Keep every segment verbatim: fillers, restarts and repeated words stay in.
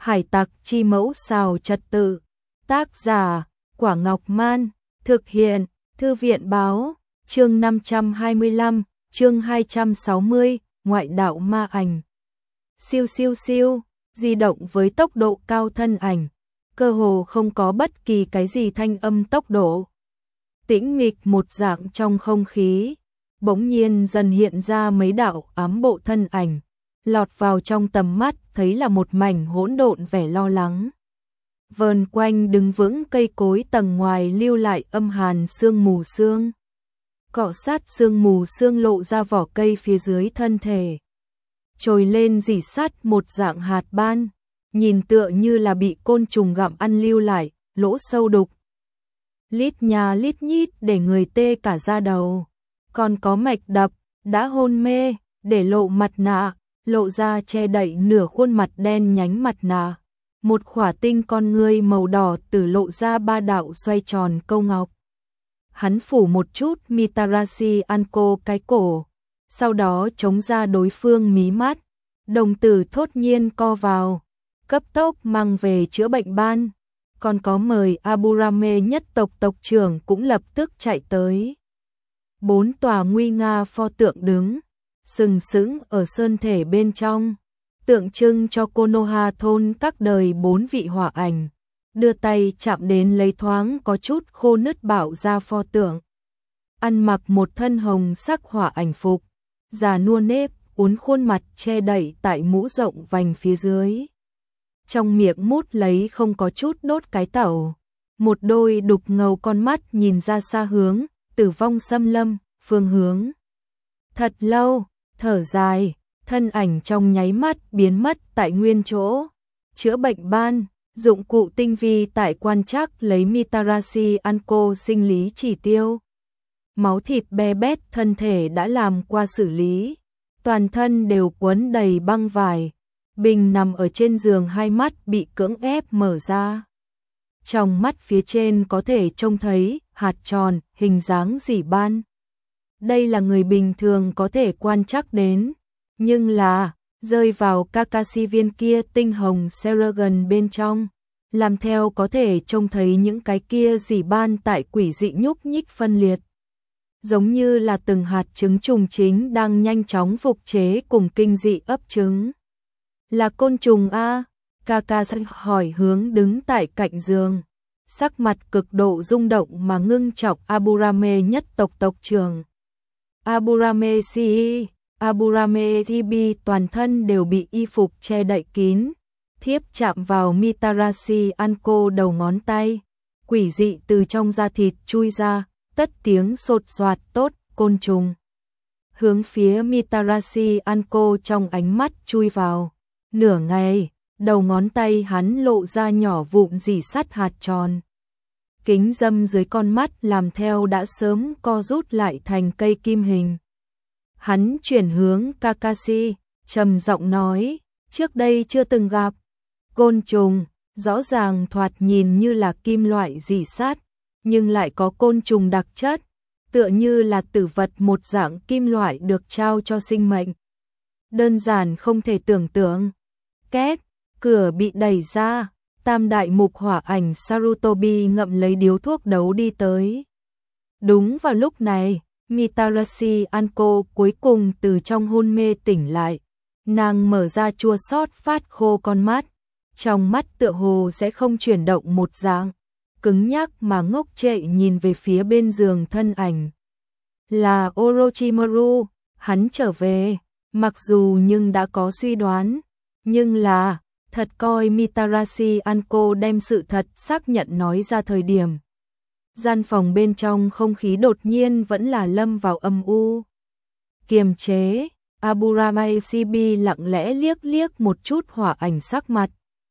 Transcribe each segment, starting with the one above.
Hải tặc chi mẫu xào trật tự. Tác giả, Quả Ngọc Man. Thực hiện, Thư viện báo. Chương năm trăm hai mươi lăm, chương hai trăm sáu mươi, ngoại đạo ma ảnh. Siêu siêu siêu, di động với tốc độ cao thân ảnh. Cơ hồ không có bất kỳ cái gì thanh âm tốc độ. Tĩnh mịch một dạng trong không khí. Bỗng nhiên dần hiện ra mấy đạo ám bộ thân ảnh. Lọt vào trong tầm mắt thấy là một mảnh hỗn độn vẻ lo lắng. Vờn quanh đứng vững cây cối tầng ngoài lưu lại âm hàn sương mù sương. Cọ sát sương mù sương lộ ra vỏ cây phía dưới thân thể. Trồi lên rỉ sắt một dạng hạt ban. Nhìn tựa như là bị côn trùng gặm ăn lưu lại, lỗ sâu đục. Lít nhà lít nhít để người tê cả da đầu. Còn có mạch đập, đã hôn mê, để lộ mặt nạ, lộ ra che đậy nửa khuôn mặt đen nhánh mặt nạ. Một khỏa tinh con ngươi màu đỏ từ lộ ra ba đạo xoay tròn câu ngọc. Hắn phủ một chút Mitarashi Anko cái cổ, sau đó chống ra đối phương mí mắt, đồng tử thốt nhiên co vào, cấp tốc mang về chữa bệnh ban. Còn có mời Aburame nhất tộc tộc trưởng cũng lập tức chạy tới. Bốn tòa nguy nga pho tượng đứng, sừng sững ở sơn thể bên trong, tượng trưng cho Konoha thôn các đời bốn vị hỏa ảnh. Đưa tay chạm đến lấy thoáng có chút khô nứt bảo ra pho tượng. Ăn mặc một thân hồng sắc hỏa ảnh phục, già nua nếp, uốn khuôn mặt che đậy tại mũ rộng vành phía dưới. Trong miệng mút lấy không có chút đốt cái tẩu. Một đôi đục ngầu con mắt nhìn ra xa hướng, tử vong xâm lâm, phương hướng. Thật lâu, thở dài, thân ảnh trong nháy mắt biến mất tại nguyên chỗ. Chữa bệnh ban, dụng cụ tinh vi tại quan trắc lấy Mitarashi Anko sinh lý chỉ tiêu. Máu thịt be bét thân thể đã làm qua xử lý. Toàn thân đều quấn đầy băng vải. Bình nằm ở trên giường, hai mắt bị cưỡng ép mở ra. Trong mắt phía trên có thể trông thấy hạt tròn, hình dáng dỉ ban. Đây là người bình thường có thể quan trắc đến. Nhưng là, rơi vào Kakashi viên kia tinh hồng Seragon bên trong. Làm theo có thể trông thấy những cái kia dỉ ban tại quỷ dị nhúc nhích phân liệt. Giống như là từng hạt trứng trùng chính đang nhanh chóng phục chế cùng kinh dị ấp trứng. Là côn trùng a? Kakashi hỏi hướng đứng tại cạnh giường. Sắc mặt cực độ rung động mà ngưng trọng Aburame nhất tộc tộc trưởng. Aburame si, Aburame Tibi toàn thân đều bị y phục che đậy kín. Thiếp chạm vào Mitarashi Anko đầu ngón tay. Quỷ dị từ trong da thịt chui ra, tất tiếng sột soạt tốt, côn trùng. Hướng phía Mitarashi Anko trong ánh mắt chui vào. Nửa ngày, đầu ngón tay hắn lộ ra nhỏ vụn rỉ sắt hạt tròn. Kính dâm dưới con mắt làm theo đã sớm co rút lại thành cây kim hình. Hắn chuyển hướng Kakashi, trầm giọng nói, trước đây chưa từng gặp. Côn trùng, rõ ràng thoạt nhìn như là kim loại rỉ sắt, nhưng lại có côn trùng đặc chất, tựa như là tử vật một dạng kim loại được trao cho sinh mệnh. Đơn giản không thể tưởng tượng. Két, cửa bị đẩy ra, tam đại mục hỏa ảnh Sarutobi ngậm lấy điếu thuốc đấu đi tới. Đúng vào lúc này, Mitarashi Anko cuối cùng từ trong hôn mê tỉnh lại. Nàng mở ra chua xót phát khô con mắt, trong mắt tựa hồ sẽ không chuyển động một dạng, cứng nhắc mà ngốc trệ nhìn về phía bên giường thân ảnh. Là Orochimaru, hắn trở về, mặc dù nhưng đã có suy đoán. Nhưng là, thật coi Mitarashi Anko đem sự thật xác nhận nói ra thời điểm. Gian phòng bên trong không khí đột nhiên vẫn là lâm vào âm u. Kiềm chế, Aburame Shibi lặng lẽ liếc liếc một chút hỏa ảnh sắc mặt.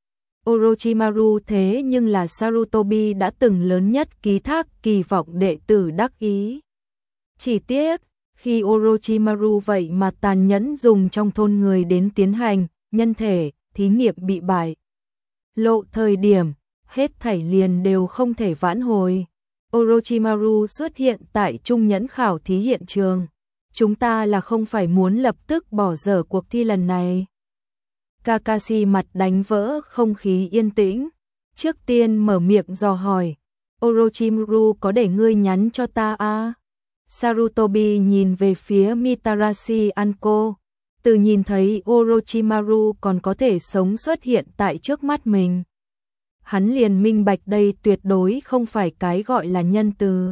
Orochimaru thế nhưng là Sarutobi đã từng lớn nhất ký thác kỳ vọng đệ tử đắc ý. Chỉ tiếc, khi Orochimaru vậy mà tàn nhẫn dùng trong thôn người đến tiến hành nhân thể, thí nghiệm bị bại. Lộ thời điểm, hết thảy liền đều không thể vãn hồi. Orochimaru xuất hiện tại trung nhẫn khảo thí hiện trường. Chúng ta là không phải muốn lập tức bỏ dở cuộc thi lần này. Kakashi mặt đánh vỡ không khí yên tĩnh. Trước tiên mở miệng dò hỏi. Orochimaru có để ngươi nhắn cho ta à? Sarutobi nhìn về phía Mitarashi Anko. Từ nhìn thấy Orochimaru còn có thể sống xuất hiện tại trước mắt mình. Hắn liền minh bạch đây tuyệt đối không phải cái gọi là nhân từ.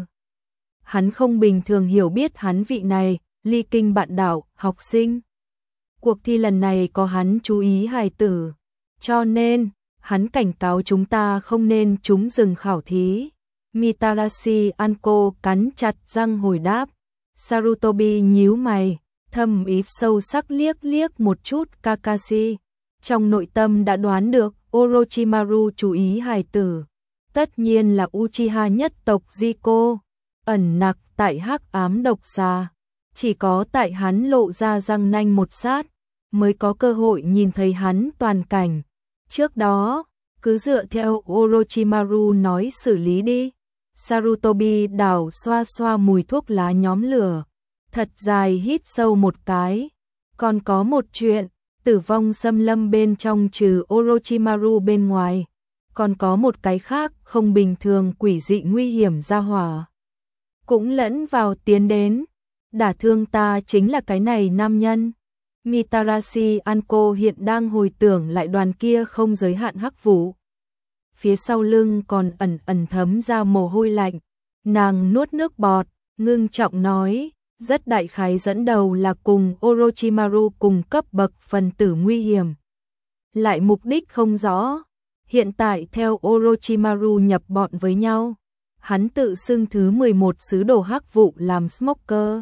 Hắn không bình thường hiểu biết hắn vị này, ly kinh bạn đạo, học sinh. Cuộc thi lần này có hắn chú ý hài tử. Cho nên, hắn cảnh cáo chúng ta không nên trúng rừng khảo thí. Mitarashi Anko cắn chặt răng hồi đáp. Sarutobi nhíu mày, thầm ý sâu sắc liếc liếc một chút Kakashi. Trong nội tâm đã đoán được Orochimaru chú ý hài tử. Tất nhiên là Uchiha nhất tộc Ziko, ẩn nặc tại hắc ám độc xà. Chỉ có tại hắn lộ ra răng nanh một sát, mới có cơ hội nhìn thấy hắn toàn cảnh. Trước đó, cứ dựa theo Orochimaru nói xử lý đi. Sarutobi đảo xoa xoa mùi thuốc lá nhóm lửa, thật dài hít sâu một cái. Còn có một chuyện, tử vong xâm lâm bên trong trừ Orochimaru bên ngoài, còn có một cái khác không bình thường quỷ dị nguy hiểm ra hỏa. Cũng lẫn vào tiến đến, đả thương ta chính là cái này nam nhân. Mitarashi Anko hiện đang hồi tưởng lại đoàn kia không giới hạn hắc vụ. Phía sau lưng còn ẩn ẩn thấm ra mồ hôi lạnh. Nàng nuốt nước bọt, ngưng trọng nói, rất đại khái dẫn đầu là cùng Orochimaru cùng cấp bậc phần tử nguy hiểm. Lại mục đích không rõ. Hiện tại theo Orochimaru nhập bọn với nhau, hắn tự xưng thứ mười một sứ đồ hắc vụ làm smoker.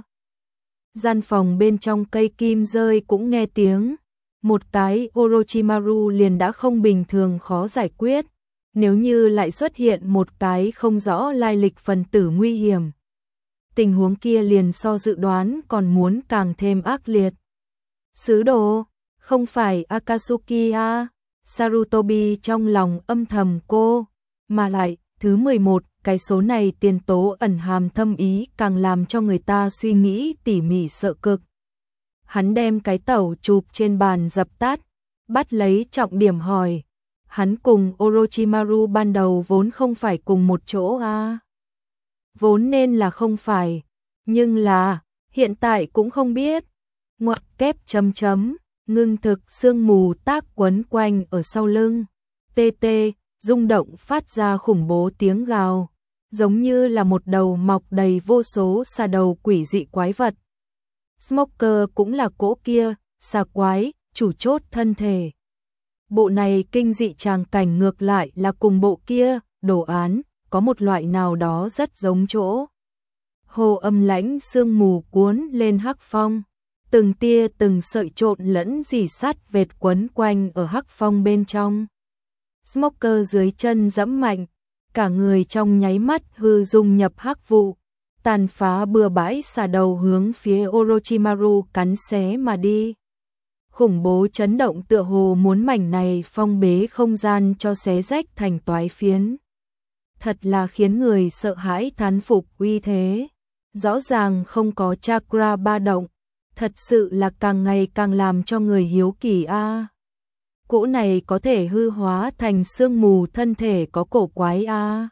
Gian phòng bên trong cây kim rơi cũng nghe tiếng. Một cái Orochimaru liền đã không bình thường khó giải quyết. Nếu như lại xuất hiện một cái không rõ lai lịch phần tử nguy hiểm, tình huống kia liền so dự đoán còn muốn càng thêm ác liệt. Sứ đồ, không phải Akatsuki à? Sarutobi trong lòng âm thầm cô, mà lại, thứ mười một, cái số này tiền tố ẩn hàm thâm ý càng làm cho người ta suy nghĩ tỉ mỉ sợ cực. Hắn đem cái tẩu chụp trên bàn dập tắt, bắt lấy trọng điểm hỏi. Hắn cùng Orochimaru ban đầu vốn không phải cùng một chỗ à? Vốn nên là không phải, nhưng là, hiện tại cũng không biết. Ngoặc kép chấm chấm, ngưng thực sương mù tác quấn quanh ở sau lưng. Tê tê, rung động phát ra khủng bố tiếng gào, giống như là một đầu mọc đầy vô số xà đầu quỷ dị quái vật. Smoker cũng là cỗ kia, xà quái, chủ chốt thân thể. Bộ này kinh dị tràng cảnh ngược lại là cùng bộ kia, đồ án, có một loại nào đó rất giống chỗ. Hồ âm lãnh sương mù cuốn lên hắc phong, từng tia từng sợi trộn lẫn rỉ sắt vệt quấn quanh ở hắc phong bên trong. Smoker dưới chân giẫm mạnh, cả người trong nháy mắt hư dung nhập hắc vụ, tàn phá bừa bãi xả đầu hướng phía Orochimaru cắn xé mà đi. Khủng bố chấn động tựa hồ muốn mảnh này phong bế không gian cho xé rách thành toái phiến. Thật là khiến người sợ hãi thán phục uy thế. Rõ ràng không có chakra ba động, thật sự là càng ngày càng làm cho người hiếu kỳ a. À. Cỗ này có thể hư hóa thành sương mù thân thể có cổ quái a. À.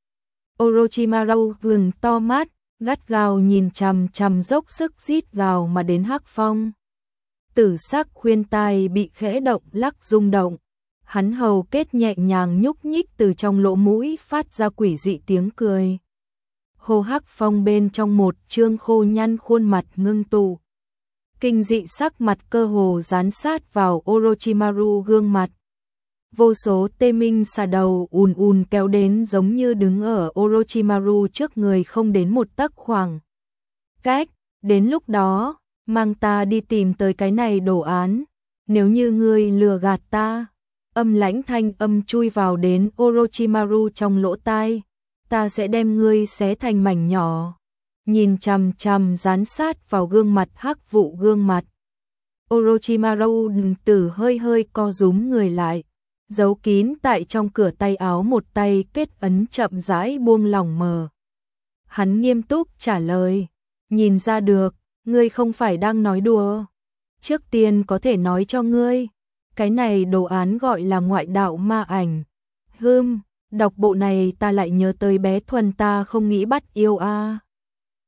Orochimaru vừng to mắt, gắt gao nhìn chằm chằm dốc sức rít gào mà đến hắc phong. Tử sắc khuyên tai bị khẽ động lắc rung động, hắn hầu kết nhẹ nhàng nhúc nhích từ trong lỗ mũi phát ra quỷ dị tiếng cười. Hồ hắc phong bên trong một trương khô nhăn khuôn mặt ngưng tụ. Kinh dị sắc mặt cơ hồ dán sát vào Orochimaru gương mặt. Vô số tê minh xà đầu ùn ùn kéo đến giống như đứng ở Orochimaru trước người không đến một tấc khoảng cách. Đến lúc đó, mang ta đi tìm tới cái này đồ án. Nếu như ngươi lừa gạt ta, âm lãnh thanh âm chui vào đến Orochimaru trong lỗ tai, ta sẽ đem ngươi xé thành mảnh nhỏ. Nhìn chằm chằm dán sát vào gương mặt hắc vụ gương mặt. Orochimaru tử hơi hơi co rúm người lại, giấu kín tại trong cửa tay áo một tay kết ấn chậm rãi buông lỏng mờ. Hắn nghiêm túc trả lời, nhìn ra được, ngươi không phải đang nói đùa. Trước tiên có thể nói cho ngươi, cái này đồ án gọi là ngoại đạo ma ảnh. Hưm, đọc bộ này ta lại nhớ tới bé Thuần ta không nghĩ bắt yêu a.